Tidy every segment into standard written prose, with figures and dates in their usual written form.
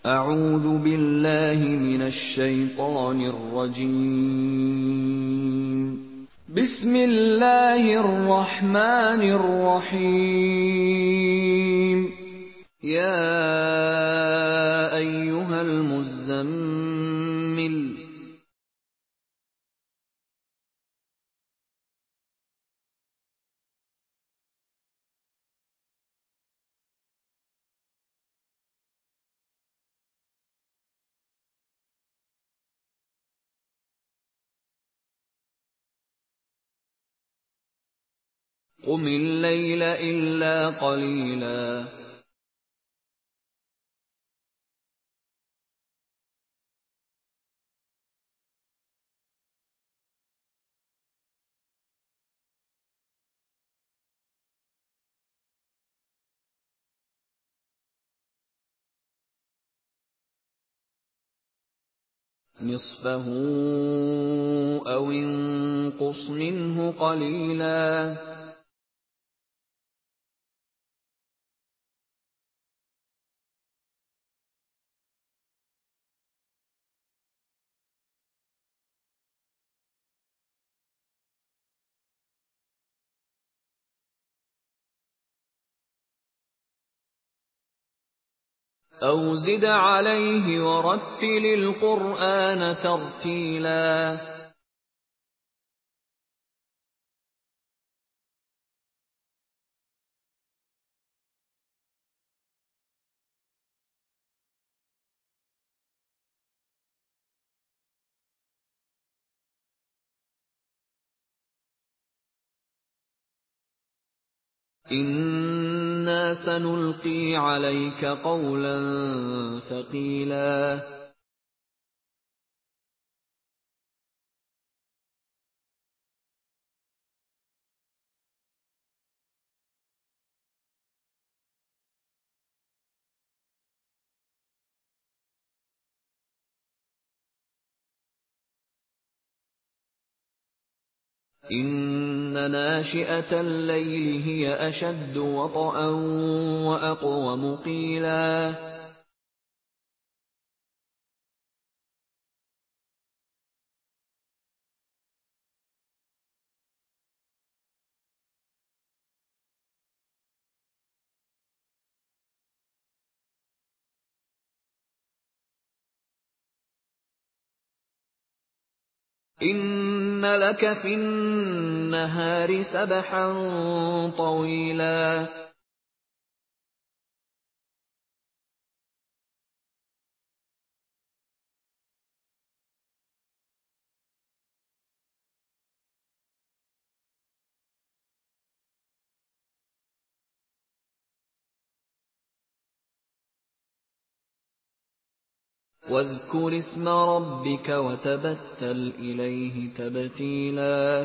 أعوذ بالله من الشيطان الرجيم. بسم الله الرحمن الرحيم. يا أيها المزمل قم الليل إلا قليلا نصفه أو انقص منه قليلا أو زد عليه ورتل القرآن ترتيلا إنا سنلقي عليك قولا ثقيلا إن ناشئة الليل هي أشد وطئا وأقوم قيلا إن لك في النهار سبحا طويلا واذكر اسم ربك وتبتل إليه تبتيلا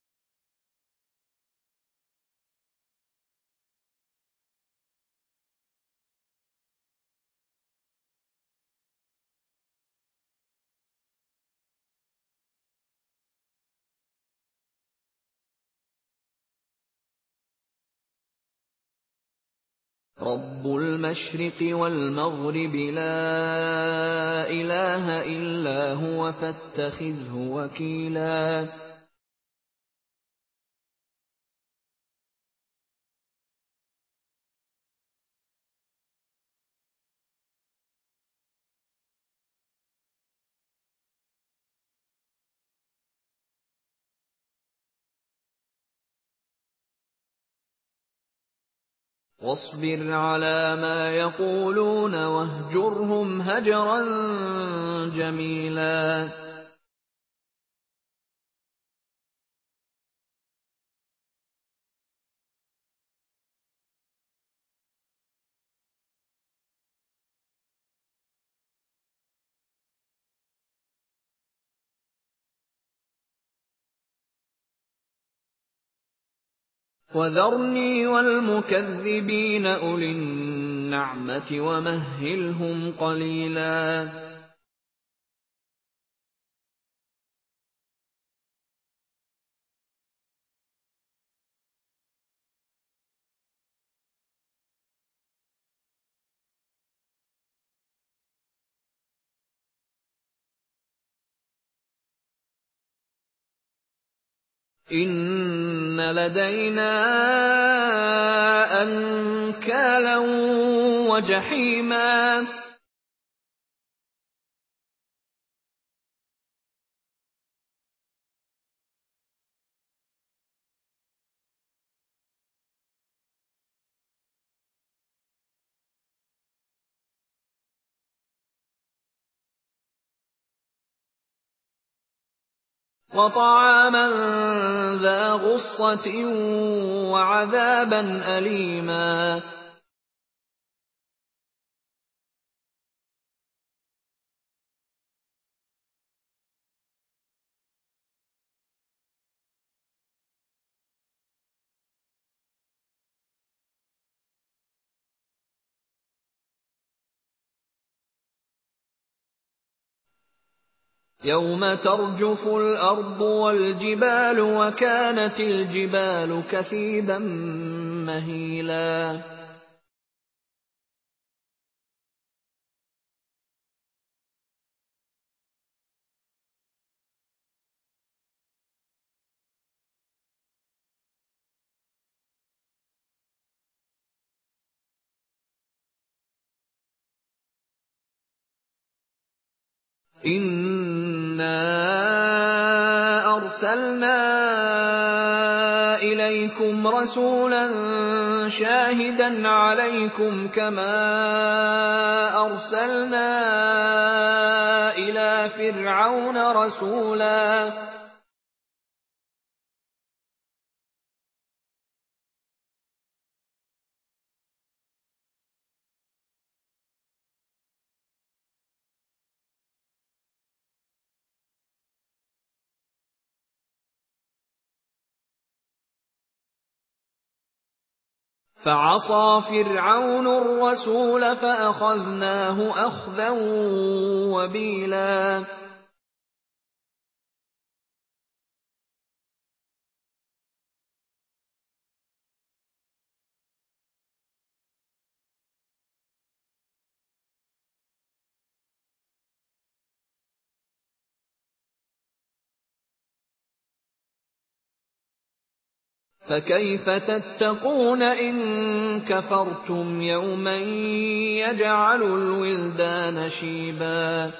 رب المشرق والمغرب لا إله إلا هو فاتخذه وكيلا واصبر على ما يقولون واهجرهم هجرا جميلا وذرني والمكذبين أولي النعمة ومهلهم قليلا إِنَّ لَدَيْنَا أَنكَالًا وَجَحِيمًا وَطَعَامًا ذَا غُصَّةٍ وَعَذَابًا أَلِيمًا يَوْمَ تَرْجُفُ الْأَرْضُ وَالْجِبَالُ وَكَانَتِ الْجِبَالُ كَثِيبًا مَّهِيلًا إِنَّا أَرْسَلْنَا إِلَيْكُمْ رَسُولًا شَاهِدًا عَلَيْكُمْ كَمَا أَرْسَلْنَا إِلَىٰ فِرْعَوْنَ رَسُولًا فَعَصَىٰ فِرْعَوْنُ الرَّسُولَ فَأَخَذْنَاهُ أَخْذًا وَبِيلًا فَكَيْفَ تَتَّقُونَ إِن كَفَرْتُمْ يَوْمًا يَجْعَلُ الْوِلْدَانَ شِيبًا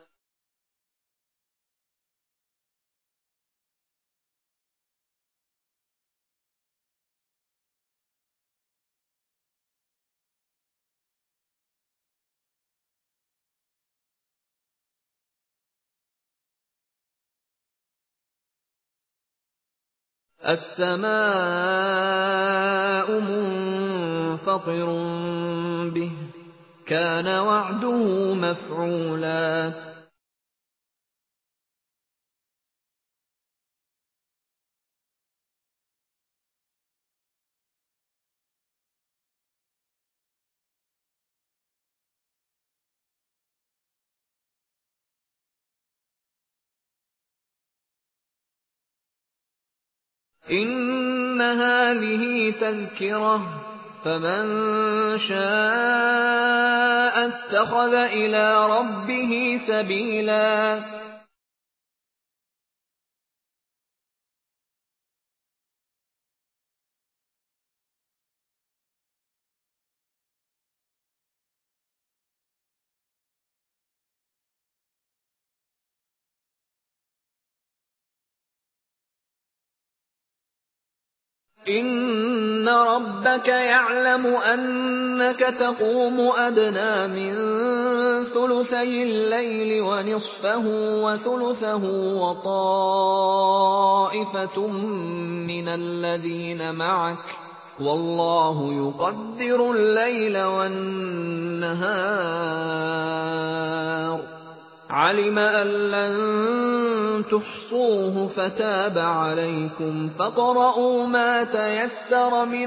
السَّمَاءُ مُنفَطِرٌ بِهِ ۚ كَانَ وَعْدُهُ مَفْعُولًا إِنَّ هَٰذِهِ تَذْكِرَةٌ ۖ فَمَن شَاءَ اتَّخَذَ إِلَىٰ رَبِّهِ سَبِيلًا إِنَّ رَبَّكَ يَعْلَمُ أَنَّكَ تَقُومُ أَدْنَىٰ مِن ثُلُثَيِ اللَّيْلِ وَنِصْفَهُ وَثُلُثَهُ وَطَائِفَةٌ مِّنَ الَّذِينَ مَعَكَ ۚ وَاللَّهُ يُقَدِّرُ اللَّيْلَ وَالنَّهَارَ ۚ عَلِمَ أَن لَّن تُحْصُوهُ فَتَابَ عَلَيْكُمْ فَاقْرَءُوا مَا تَيَسَّرَ مِنَ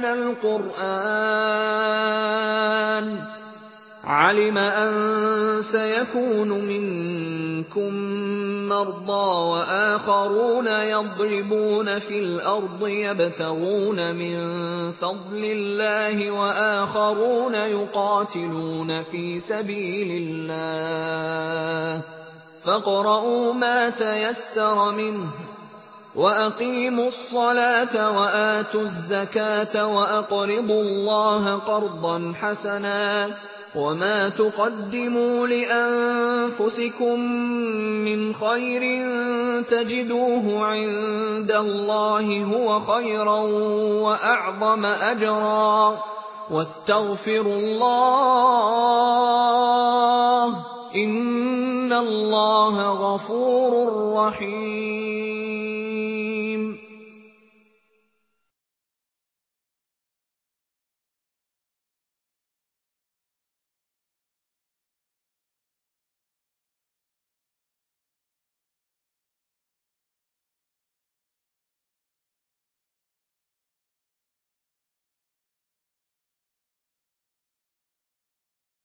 الْقُرْآنِ ۚ عَلِمَ أَن سَيَكُونُ مِنكُم مَّرْضَىٰ وَآخَرُونَ يَضْرِبُونَ فِي الْأَرْضِ يَبْتَغُونَ مِن فَضْلِ اللَّهِ وَآخَرُونَ يُقَاتِلُونَ فِي سَبِيلِ اللَّهِ ۚ فَاقْرَءُوا مَا تَيَسَّرَ مِنْهُ ۚ وَأَقِيمُوا الصَّلَاةَ وَآتُوا الزَّكَاةَ وَأَقْرِضُوا اللَّهَ قَرْضًا حَسَنًا ۚ وَمَا تُقَدِّمُوا لِأَنفُسِكُم مِّنْ خَيْرٍ تَجِدُوهُ عِندَ اللَّهِ هُوَ خَيْرًا وَأَعْظَمَ أَجْرًا ۚ وَاسْتَغْفِرُوا اللَّهَ ۖ إِنَّ اللَّهَ غَفُورٌ رَّحِيمٌ.